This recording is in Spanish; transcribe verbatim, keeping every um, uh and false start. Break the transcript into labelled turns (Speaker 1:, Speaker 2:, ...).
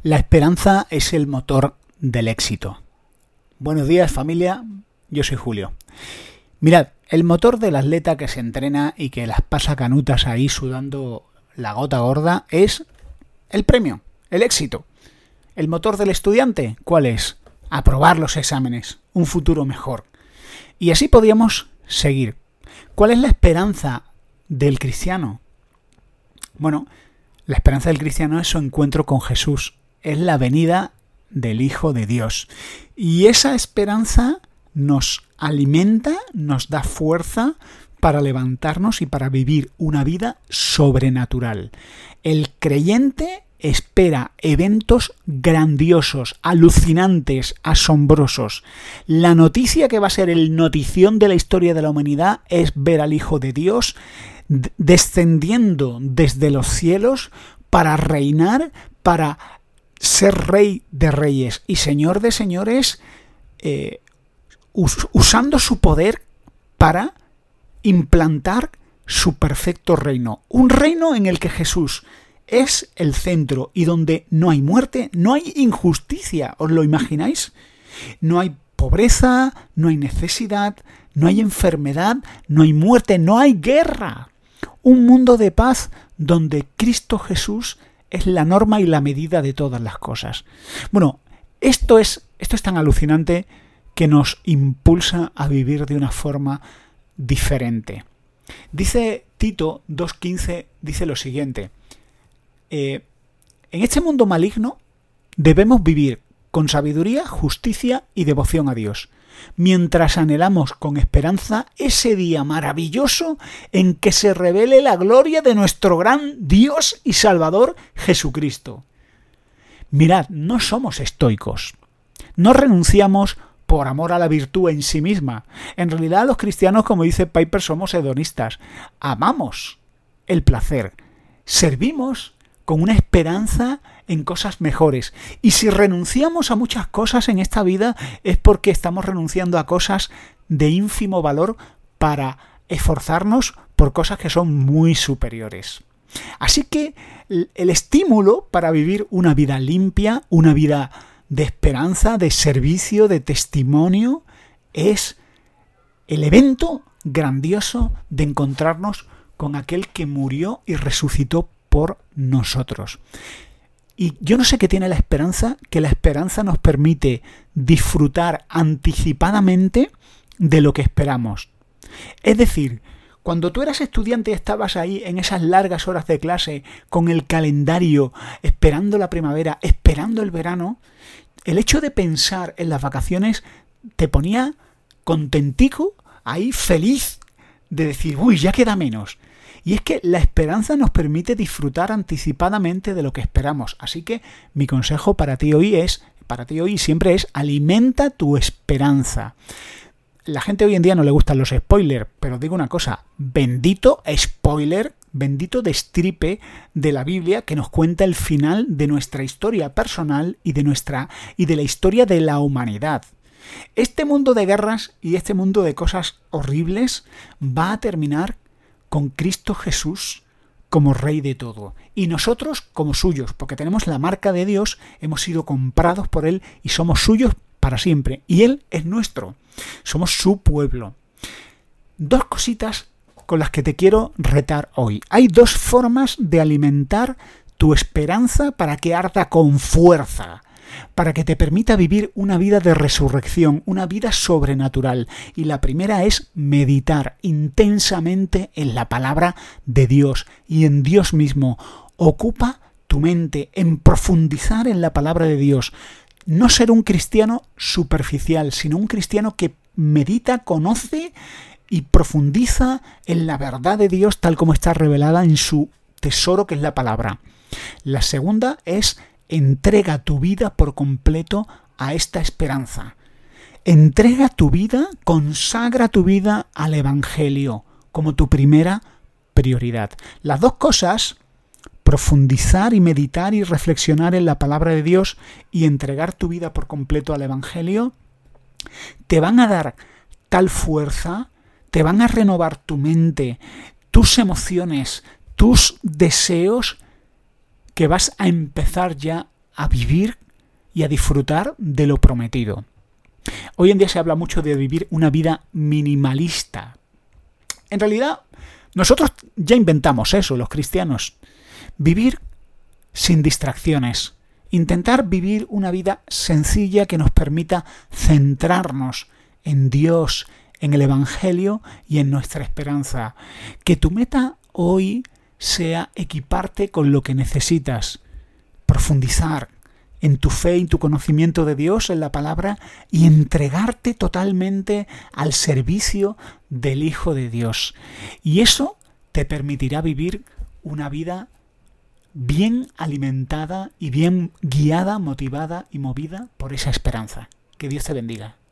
Speaker 1: La esperanza es el motor del éxito. Buenos días, familia, yo soy Julio. Mirad, el motor del atleta que se entrena y que las pasa canutas ahí sudando la gota gorda es el premio, el éxito. El motor del estudiante, ¿cuál es? Aprobar los exámenes, un futuro mejor. Y así podríamos seguir. ¿Cuál es la esperanza del cristiano? Bueno, la esperanza del cristiano es su encuentro con Jesús. Es la venida del Hijo de Dios. Y esa esperanza nos alimenta, nos da fuerza para levantarnos y para vivir una vida sobrenatural. El creyente espera eventos grandiosos, alucinantes, asombrosos. La noticia que va a ser el notición de la historia de la humanidad es ver al Hijo de Dios descendiendo desde los cielos para reinar, para ser rey de reyes y señor de señores, eh, us- usando su poder para implantar su perfecto reino. Un reino en el que Jesús es el centro y donde no hay muerte, no hay injusticia. ¿Os lo imagináis? No hay pobreza, no hay necesidad, no hay enfermedad, no hay muerte, no hay guerra. Un mundo de paz donde Cristo Jesús es la norma y la medida de todas las cosas. Bueno, esto es, esto es tan alucinante que nos impulsa a vivir de una forma diferente. Dice Tito dos quince, dice lo siguiente. Eh, en este mundo maligno debemos vivir con sabiduría, justicia y devoción a Dios, mientras anhelamos con esperanza ese día maravilloso en que se revele la gloria de nuestro gran Dios y Salvador Jesucristo. Mirad, no somos estoicos, no renunciamos por amor a la virtud en sí misma. En realidad los cristianos, como dice Piper, somos hedonistas. Amamos el placer, servimos con una esperanza en cosas mejores. Y si renunciamos a muchas cosas en esta vida es porque estamos renunciando a cosas de ínfimo valor para esforzarnos por cosas que son muy superiores. Así que el estímulo para vivir una vida limpia, una vida de esperanza, de servicio, de testimonio, es el evento grandioso de encontrarnos con aquel que murió y resucitó por nosotros. Y yo no sé qué tiene la esperanza, que la esperanza nos permite disfrutar anticipadamente de lo que esperamos. Es decir, cuando tú eras estudiante y estabas ahí en esas largas horas de clase con el calendario, esperando la primavera, esperando el verano, el hecho de pensar en las vacaciones te ponía contentico, ahí feliz de decir, uy, ya queda menos. Y es que la esperanza nos permite disfrutar anticipadamente de lo que esperamos. Así que mi consejo para ti hoy es, para ti hoy siempre es, alimenta tu esperanza. La gente hoy en día no le gustan los spoilers, pero digo una cosa, bendito spoiler, bendito destripe de la Biblia que nos cuenta el final de nuestra historia personal y de nuestra y de la historia de la humanidad. Este mundo de guerras y este mundo de cosas horribles va a terminar con Cristo Jesús como Rey de todo. Y nosotros como suyos, porque tenemos la marca de Dios, hemos sido comprados por Él y somos suyos para siempre. Y Él es nuestro. Somos su pueblo. Dos cositas con las que te quiero retar hoy. Hay dos formas de alimentar tu esperanza para que arda con fuerza, para que te permita vivir una vida de resurrección, una vida sobrenatural. Y la primera es meditar intensamente en la palabra de Dios y en Dios mismo. Ocupa tu mente en profundizar en la palabra de Dios. No ser un cristiano superficial, sino un cristiano que medita, conoce y profundiza en la verdad de Dios tal como está revelada en su tesoro que es la palabra. La segunda es entrega tu vida por completo a esta esperanza. Entrega tu vida, consagra tu vida al Evangelio como tu primera prioridad. Las dos cosas, profundizar y meditar y reflexionar en la palabra de Dios y entregar tu vida por completo al Evangelio, te van a dar tal fuerza, te van a renovar tu mente, tus emociones, tus deseos, que vas a empezar ya a vivir y a disfrutar de lo prometido. Hoy en día se habla mucho de vivir una vida minimalista. En realidad, nosotros ya inventamos eso, los cristianos. Vivir sin distracciones. Intentar vivir una vida sencilla que nos permita centrarnos en Dios, en el Evangelio y en nuestra esperanza. Que tu meta hoy sea equiparte con lo que necesitas, profundizar en tu fe y en tu conocimiento de Dios, en la palabra, y entregarte totalmente al servicio del Hijo de Dios. Y eso te permitirá vivir una vida bien alimentada y bien guiada, motivada y movida por esa esperanza. Que Dios te bendiga.